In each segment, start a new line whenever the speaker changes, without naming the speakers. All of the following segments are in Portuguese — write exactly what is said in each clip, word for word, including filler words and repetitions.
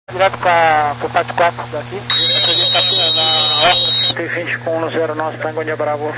Direto para o Pátio quatro daqui. A gente está aqui na, na Horta. T vinte com um zero nove, Tango de Bravo.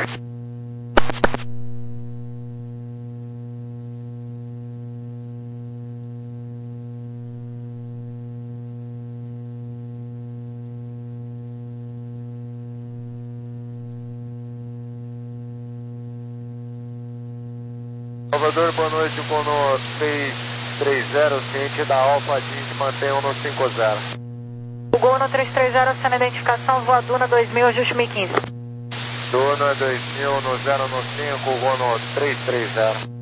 Salvador, boa noite, Gono seis três zero, ciente da Alfa, Dink, mantém um no cinco zero.
O Gono três três zero, sendo identificação, voa Duna dois mil, ajuste mil e quinze.
Duna dois mil no zero no cinco, Gono três três zero.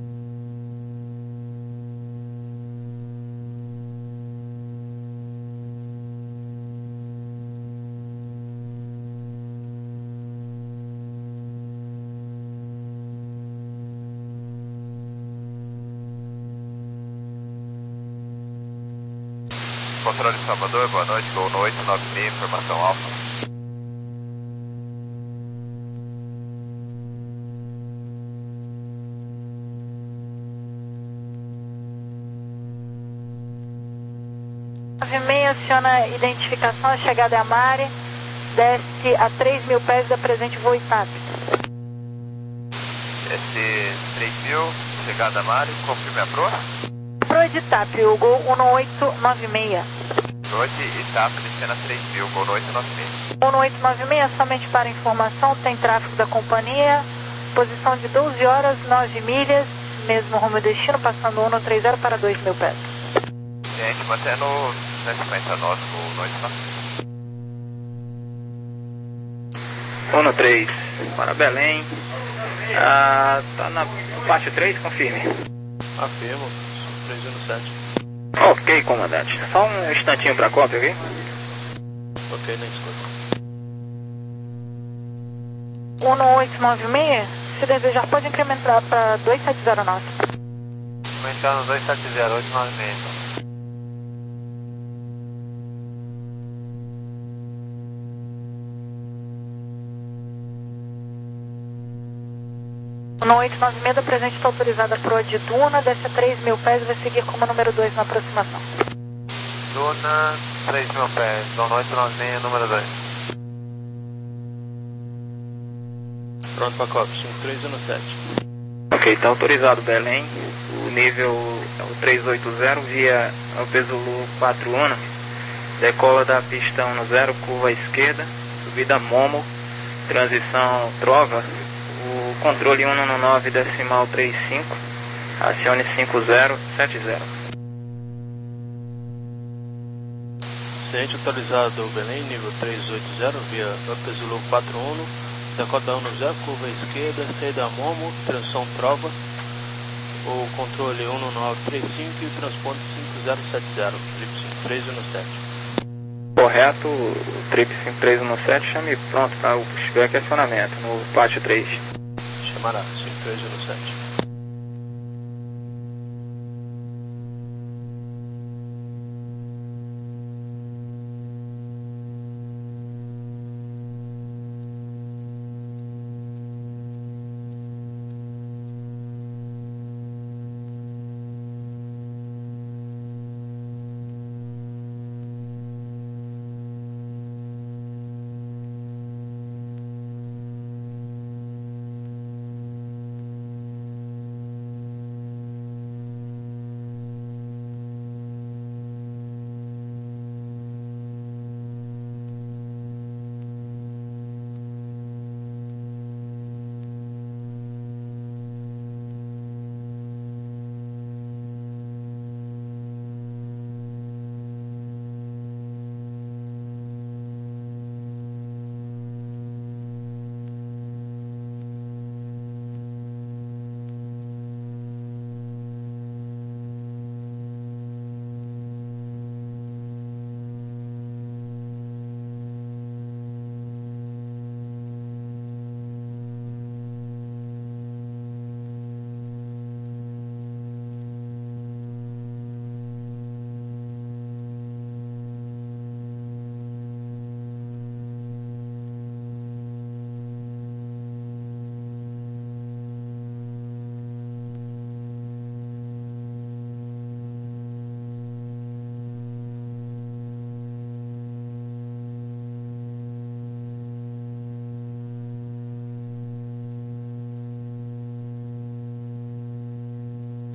Controle Salvador, boa noite, Gol no oito nove seis, informação alfa.
nove seis aciona a identificação, a chegada é a Mari, desce a três mil pés da presente voo I T A P.
Desce três mil, chegada a Mari, confirme a proa.
Proa de I T A P, o Gol um oito nove seis.
Noite, I T A P, descendo a três mil, Gol no oito nove seis.
um oito nove seis, somente para informação, tem tráfego da companhia, posição de doze horas, nove milhas, mesmo rumo e destino, passando um três zero para dois mil pés.
Gente, mantendo na sequência nosso, Gol no oito nove seis.
um três, para Belém, ah, tá na parte três, confirme.
Afirmo, três um sete.
Ok, comandante. Só um instantinho para a cópia, ok?
Ok, na escuta.
um oito nove seis, se desejar pode incrementar para dois sete zero nove.
Aumentando dois sete zero, oito nove seis.
um oito nove seis, da presente está autorizada a proa de Duna, desce a três mil pés e vai seguir como número dois na aproximação.
Duna, três mil pés, Gono oito nove seis, número dois. Pronto para cópia, cinco três um sete.
Ok, está autorizado Belém, o nível é o trezentos e oitenta via Alpe Zulu quatro um, decola da pista um zero, curva à esquerda, subida Momo, transição Trova, o controle um nove decimal trinta e cinco, acione cinco zero sete zero.
Ciente autorizado Belém, nível trezentos e oitenta via Alpe Zulu quatro um, Dakota um zero, curva à esquerda, saída Momo, transição Trova, o controle um nove três cinco e o transporte cinco zero sete zero, trip cinco três um sete.
Correto, o trip cinco três um sete, chame pronto para o pushback e acionamento no pátio três.
Chamará, cinco três um sete.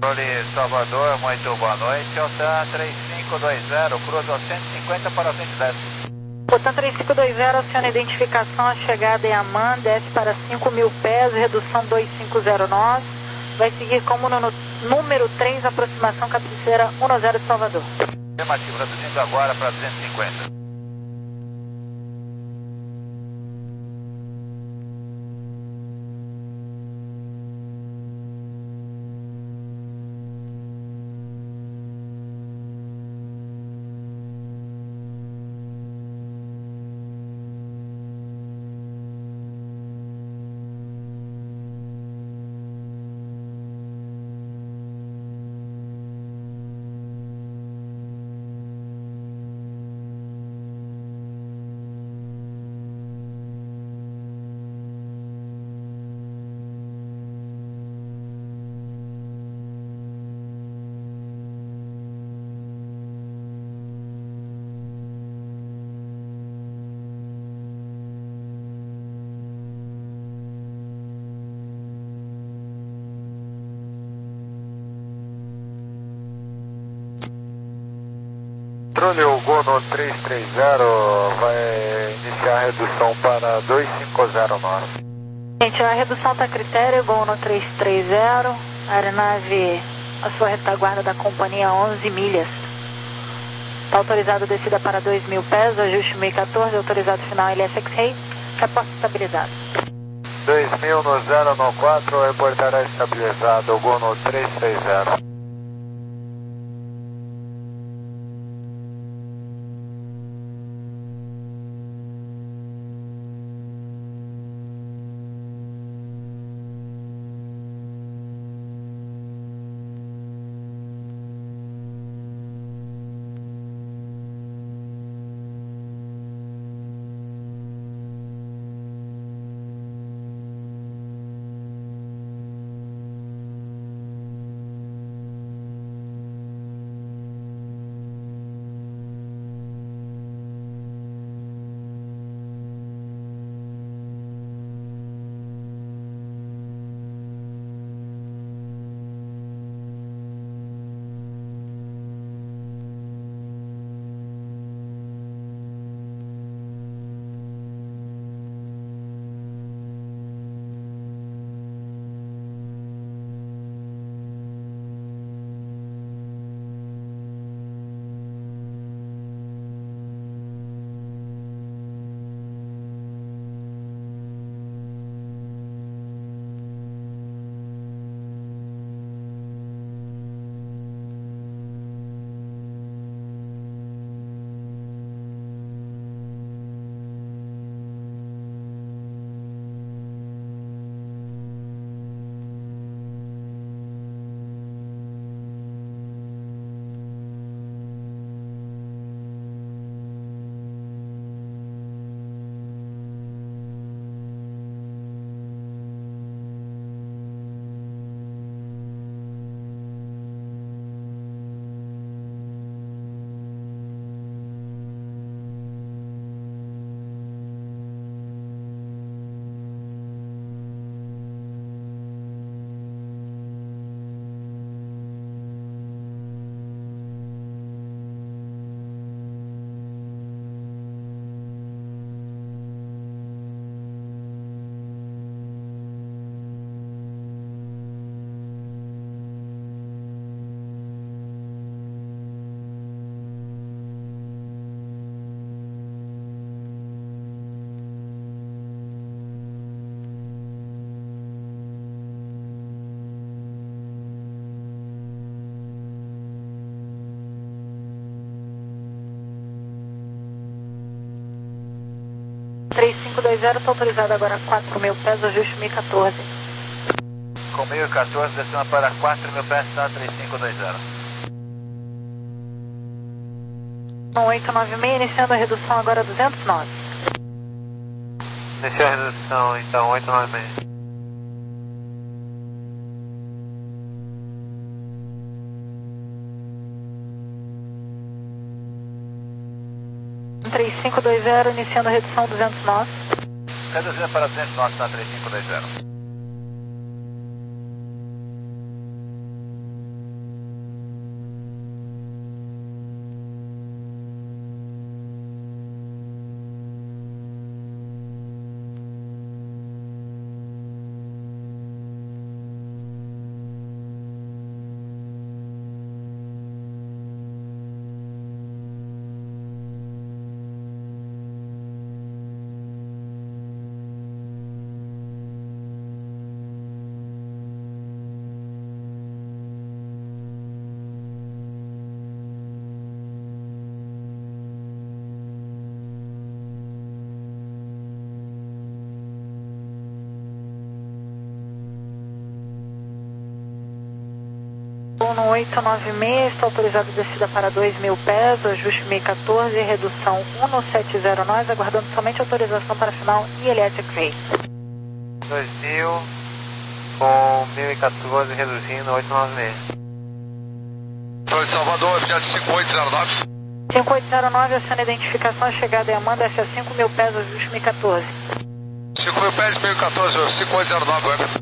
Salvador, muito boa noite. Altan três cinco dois zero, cruza aos cento e cinquenta para cento e dez.
Altan três cinco dois zero, aciona a identificação, a chegada em Amman, desce para cinco mil pés, redução dois cinco zero nove. Vai seguir como no número três, aproximação cabeceira um zero de Salvador.
Afirmativo, reduzindo agora para duzentos e cinquenta.
O Gono três três zero vai iniciar a redução para dois cinco zero nove.
Gente, a redução está a critério, Gono três três zero, aeronave, a sua retaguarda da companhia onze milhas. Está autorizado a descida para dois mil pés, ajuste mil e quatorze, autorizado final L S X-Ray, reporte estabilizado.
dois mil no zero no quatro, reportará estabilizado, Gono três três zero.
três cinco dois zero, está autorizado agora quatro mil pés, ajuste mil e quatorze.
Com mil e quatorze, descendo para quatro mil pés, está três cinco dois zero.
oito nove seis, iniciando a redução agora duzentos e nove.
Iniciar a redução, então, oito nove seis.
três cinco dois zero, iniciando a redução duzentos e nove.
Reduzindo para duzentos e nove, está três cinco dois zero.
no oito nove seis, está autorizado descida para dois mil pés, ajuste mil e quatorze, redução um no sete zero nove, aguardando somente autorização para final e Electric Ray.
dois mil com mil e quatorze, reduzindo oito nove seis.
Torre de Salvador, Fiat cinco oito zero nove.
cinco oito zero nove, aciona identificação, chegada é Amanda, F A cinco mil pés, ajuste mil e quatorze.
cinco mil pés, mil e quatorze, cinco oito zero nove, web.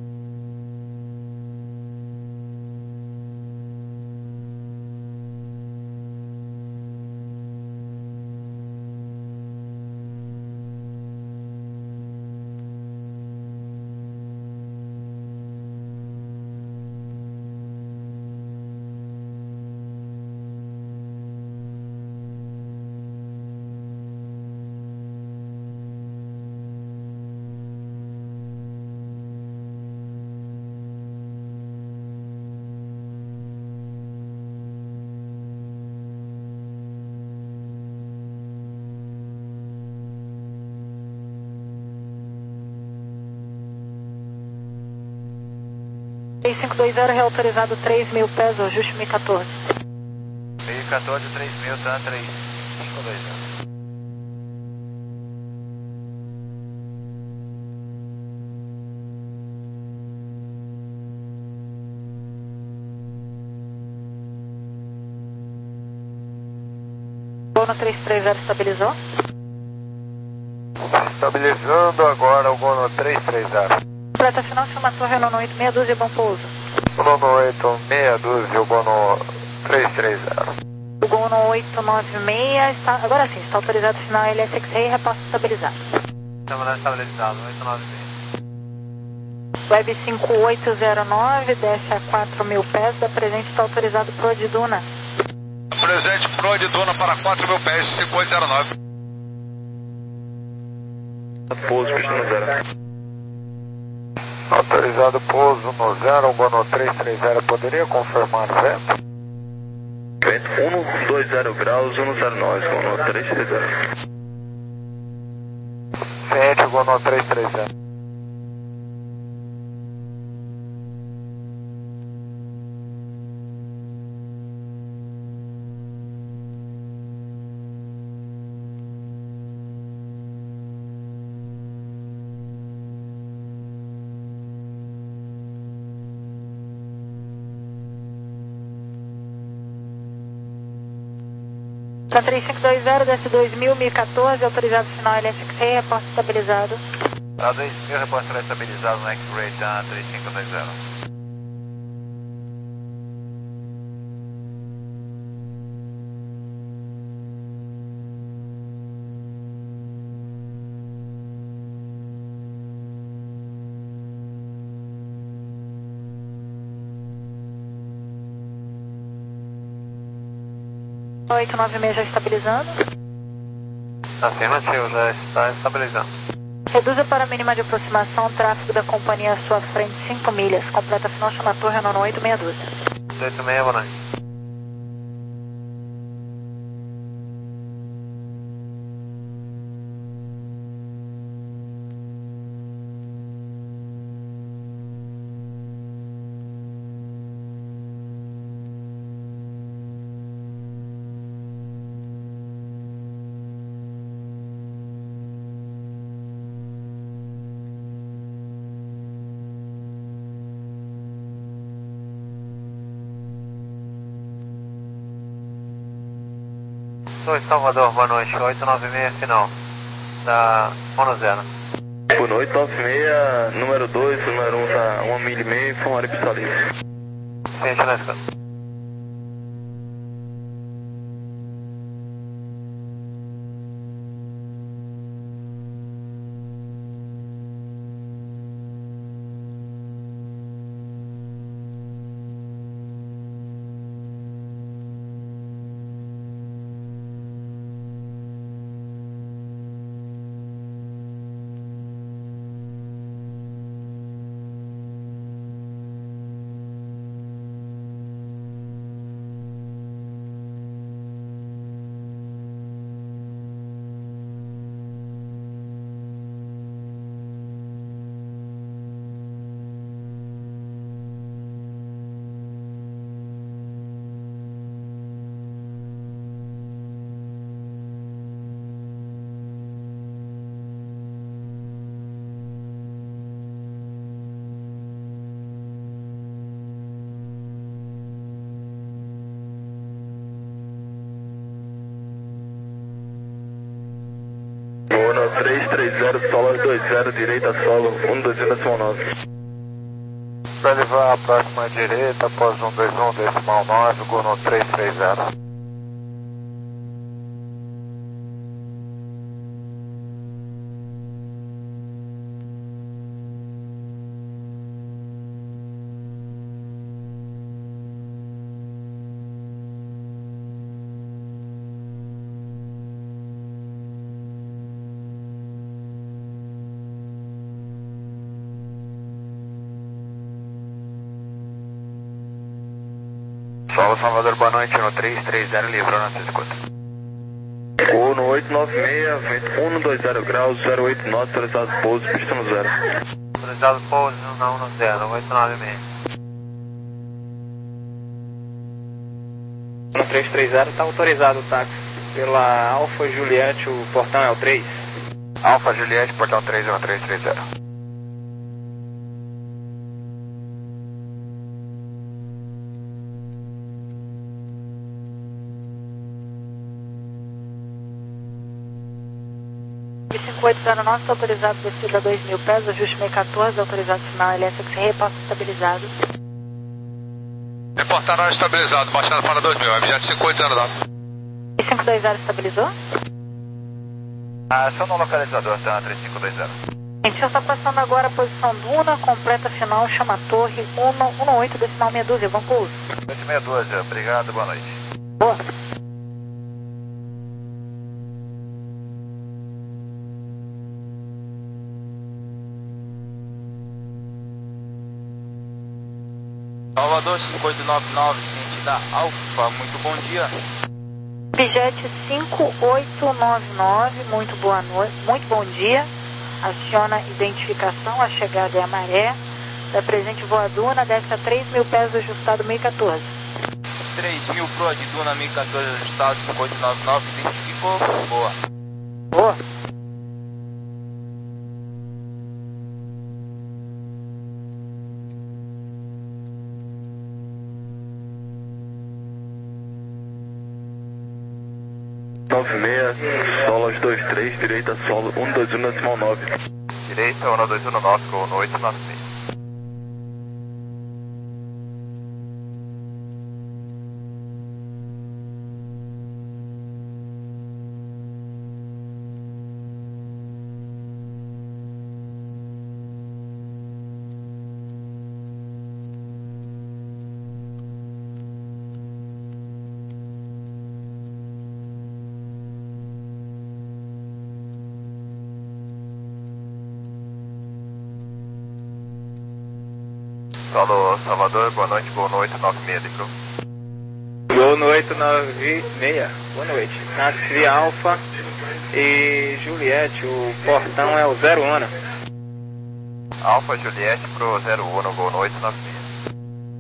três cinco dois zero, reautorizado três mil pés, ajuste mil e quatorze.
mil e quatorze, três mil, tá? três cinco dois zero.
Gol no três três zero, estabilizou.
Estabilizando agora o Gono três três zero.
Completa final, chama a torre Nono oito meia dúzia, bom pouso.
Nono oito meia dúzia, o Gono três três zero.
O Gono oito nove seis, está, agora sim, está autorizado final L S X Ray, repasso estabilizado.
Estamos estabilizado, oito nove seis.
Web cinco oito zero nove, desce a quatro mil pés, da presente está autorizado Pro de Duna.
Presente Pro de Duna para quatro mil pés, cinco oito zero nove.
Pouso, pista no zero.
Autorizado pouso no zero, o Gono três três zero, poderia confirmar o vento?
Vento um dois zero graus, um zero nove, Gono três três zero.
Ciente, Gono três três zero.
Tá três cinco dois zero, desce dois mil, mil e quatorze, autorizado final L S X Ray, reporte estabilizado.
Tá dois mil, repórter estabilizado no X-Ray, tá três cinco dois zero.
oito nove seis já estabilizando.
Afirmativo, já está estabilizando.
Reduza para a mínima de aproximação, tráfego da companhia à sua frente cinco milhas. Completa final, chama a torre Nono oito meia dúzia.
oito seis, boa noite. Oi, Salvador, boa noite. oito nove seis, final. Da Mono Zero.
Boa noite, nove seis, número dois, número um, tá uma milha e meia, foi uma área pistolista.
Ciente na escada.
três três zero, solo dois zero, direita solo, um dois um decimal nove.
Para levar a próxima direita, após um dois um decimal nove, Gol no três três zero. Solo Salvador, boa noite, no três três zero, livrou na sua escuta.
Gol no oito nove seis, vento um dois zero graus, zero oito knots, autorizado pouso, pista no zero.
Autorizado pouso no um zero, oito nove seis.
No três três zero está autorizado o táxi pela Alfa Juliette, o portão é o três.
Alfa Juliette, portão três, no três três zero.
cinco oito zero nove, está autorizado descida a dois mil pés, ajuste meio quatorze, autorizado sinal L S X, reporta estabilizado.
Reportaram estabilizado, baixando para dois mil, objeto cinco oito zero nove.
E cinco dois zero estabilizou?
Ah, só no localizador, tá, três cinco dois zero.
Gente, já está passando agora a posição Duna, completa final, chama a torre, um oito decimal meia dúzia, vamos pro uso.
oito meia dúzia, obrigado, boa noite.
Boa.
Salvador cinco oito nove nove, ciente da Alfa, muito bom dia.
Bijet cinco oito nove nove, muito boa noite, muito bom dia. Aciona identificação, a chegada é a Maré. Da presente voa Duna, desce a três mil pés, ajustado mil e quatorze.
três mil pro de Duna, mil e quatorze ajustado, cinco oito nove nove, identificou, boa.
Boa.
nove seis, solo dois três, direita solo, um dois um decimal nove.
Direita, um dois um nove, Gol no oito nove seis. Solo Salvador, boa noite, Gol no oito nove seis, livrou.
Gol no oito nove seis, boa noite. Táxi Alfa e Juliette, o portão é o zero um.
Alfa Juliette pro zero um, Gol no oito nove seis.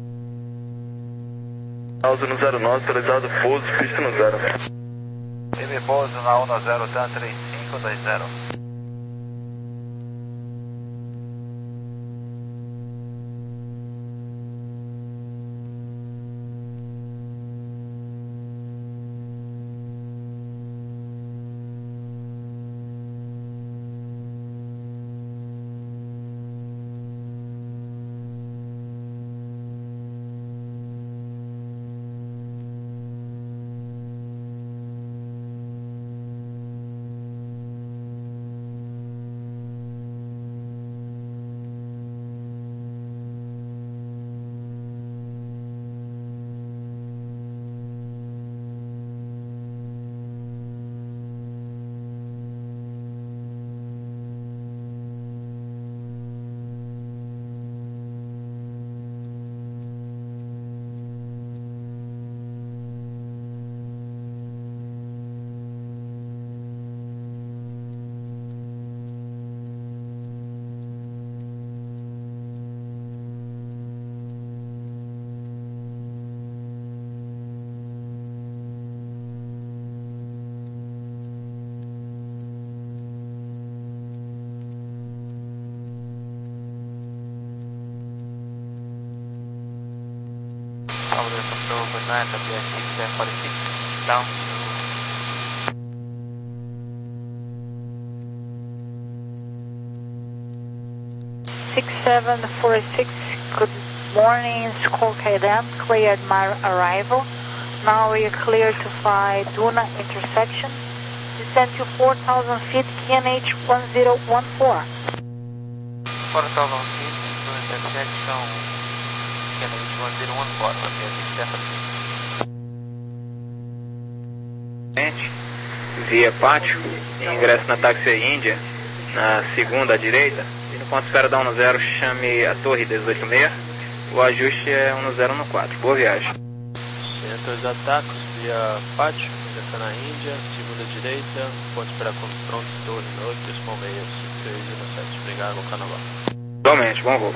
Alto no zero nove, autorizado pouso, pista no zero.
M pouso na um zero, T A três cinco dois zero.
Salvador control, good night, W S six seven four six, down.
six seven four six, good morning, Skull Caden, cleared my arrival. Now we are clear to fly Duna intersection. Descend to four thousand feet, K N H one zero one four.
four thousand feet, Duna intersection, K N H one zero one four, ok,
Gente, via pátio, ingresso na táxi Índia, na segunda à direita, e no ponto espera da um zero, chame a torre dezoito seis, o ajuste é um zero um quatro, boa viagem.
Centro de ataques via pátio, ingresso na Índia, segunda à direita, ponto espera quando pronto, torre noite, Palmeiras, três um sete, obrigado, no Carnaval.
Igualmente, bom voo.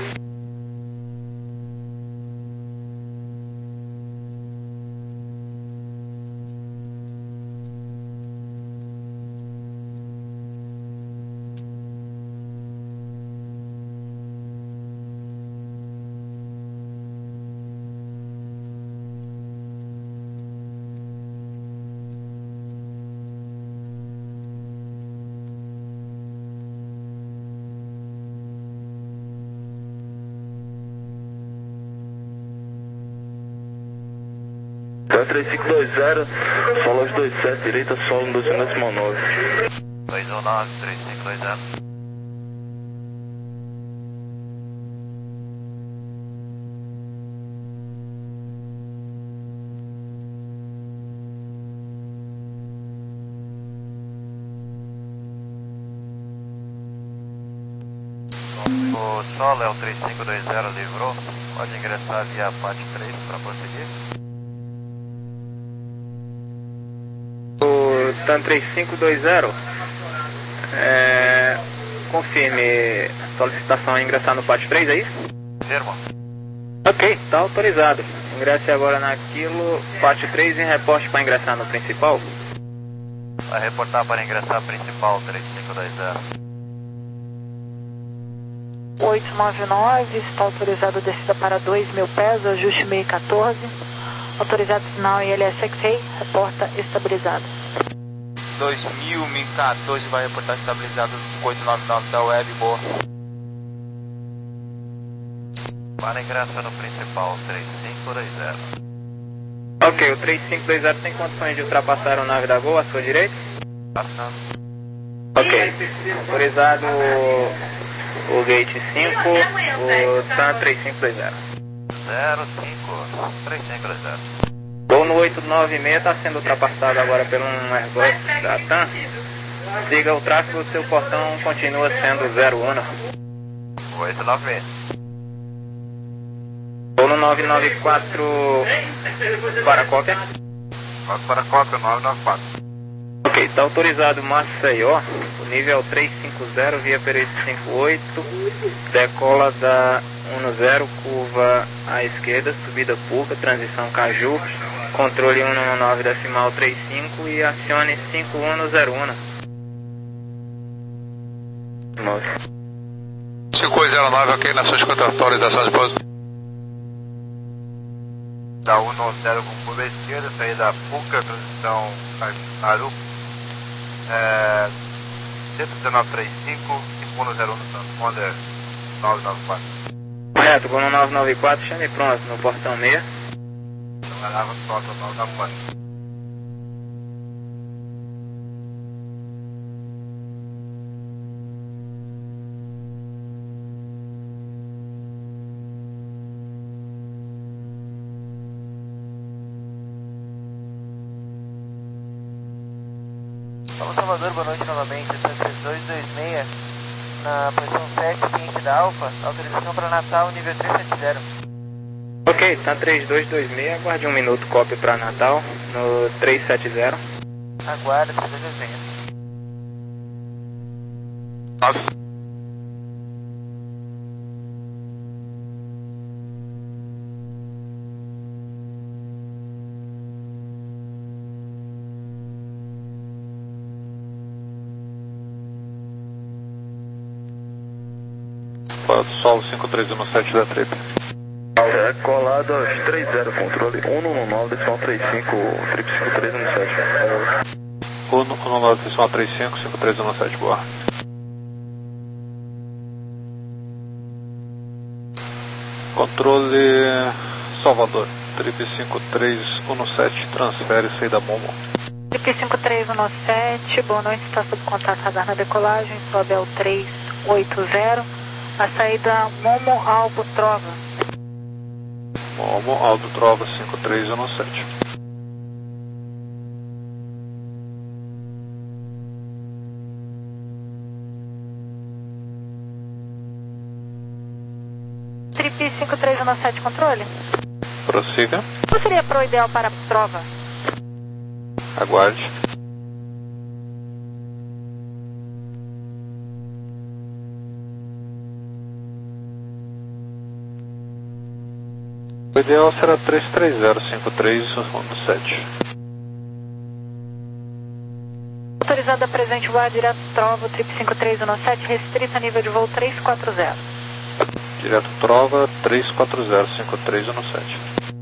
três cinco dois zero, solo dois sete, direita, solo dois um nove.
dois um nove, três cinco dois zero. O solo é o três cinco dois zero, livrou. Pode ingressar via parte três para prosseguir.
O TAN três cinco dois zero, é, confirme solicitação a ingressar no parte três, é isso?
Firma.
Ok, está autorizado. Ingresse agora naquilo, parte três, e reporte para ingressar no principal.
Vai reportar para ingressar principal três cinco dois zero.
oito nove nove, está autorizado descida para dois mil pés, ajuste meio quatorze. Autorizado sinal I L S X A, reporta estabilizado.
dois mil, mil e quatorze, vai reportar estabilizado cinco oito nove nove da web, boa.
Para ingresso no principal três cinco dois zero.
Ok, o três cinco dois zero tem condições de ultrapassar a aeronave da Gol à sua direita?
Passando.
Ok, autorizado o, o gate cinco, o TAN três cinco dois zero.
zero cinco três cinco dois zero.
Gol no oito nove seis está sendo ultrapassado agora por um Airbus da TAM. Siga o tráfego, seu portão continua sendo zero um.
oito nove seis.
Gol no nove nove quatro para cópia.
Para cópia nove nove quatro.
Ok, está autorizado Maceió, o nível três cinco zero via período cinco oito, decola da um zero, curva à esquerda, subida Puca, transição Caju, controle um nove decimal três cinco e acione cinco um zero um.
cinco oito zero nove, ok, na sua escuta, autorização de pouso.
Da um zero com curva à esquerda, saída Puca, transição Caju. É, cento e dezenove três cinco, cinco um zero um, transponder nove nove quatro.
Correto, Gol no nove nove quatro, chame pronto no portão seis.
Trabalhava pronto nove nove quatro.
Fala Salvador, boa noite novamente, três dois dois seis, na posição sete, cliente da Alfa, autorização para Natal, nível três sete zero.
Ok, tá três dois dois seis, aguarde um minuto, cópia para Natal, no três sete zero.
Aguarda, três dois dois seis.
Nossa. Solo cinco três um sete da treta.
É colado aos três zero, controle um um nove, decimal três cinco, trip cinco três um sete.
um um nove, decimal três cinco, cinco três um sete, boa.
Controle Salvador, trip cinco três um sete, transfere saída Momo.
Trip cinco três um sete, boa noite, está sob contato radar na decolagem, sobe ao três oito zero, a saída Momo Albo Trova.
Momo Albo Trova cinco três um sete.
Trip cinco três um sete, controle?
Prossiga.
Qual seria a pro ideal para a prova?
Aguarde. O ideal será três três zero cinco três um sete.
Autorizado a presente voar direto Trova, trip cinco três um sete, restrita nível de voo três quatro zero.
Direto Trova, três quatro zero cinco três um sete.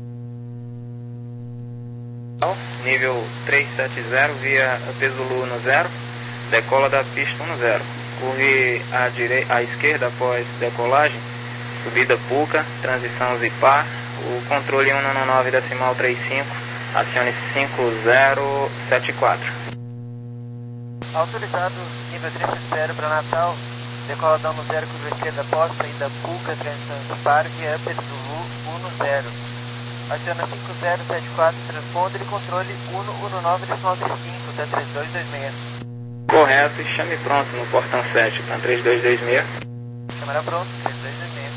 Nível três sete zero via Pesulu no zero, decola da pista um zero. Curve à, direita, à esquerda após decolagem, subida Puca, transição Zipar, o controle cento e nove decimal trinta e cinco, acione cinco zero sete quatro.
Autorizado nível três sete zero para Natal, decoladão no zero, curva esquerda após, saída Puca, transição Zipar, via Pesulu um zero. Aciona cinco zero sete quatro, transponder e controle cento e nove decimal trinta e cinco, da três dois dois seis.
Correto, e chame pronto no portão sete, na três dois dois seis.
Câmera pronto, três dois dois seis.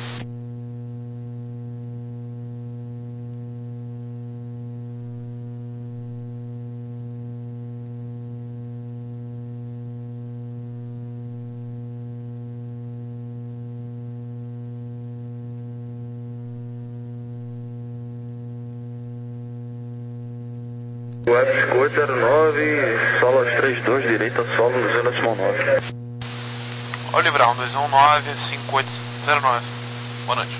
Web oito zero nove, solo aos trinta e dois, direita solo no zero decimal nove.
Oliver Brown, dois um nove, cinco oito zero nove. Boa noite.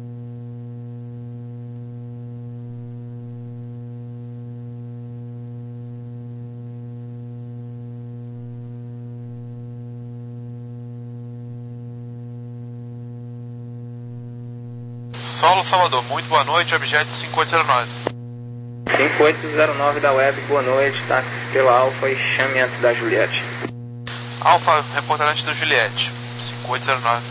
Solo Salvador, muito boa noite, objeto cinco oito zero nove.
cinco oito zero nove da Web, boa noite, táxi pela Alfa e chame antes da Juliette.
Alfa, reportar antes da Juliette, cinco oito zero nove.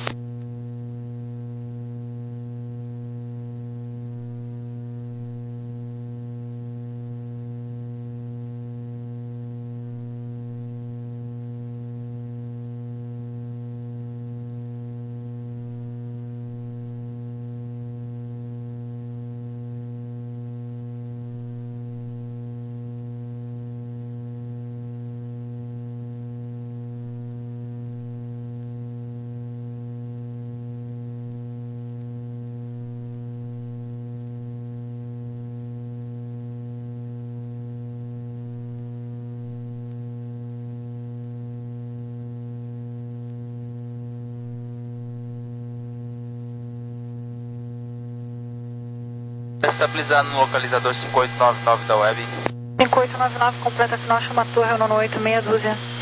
Estabilizado no localizador cinco oito nove nove da Web.
cinco oito nove nove, completa final, chama a torre, nono oito, meia dúzia.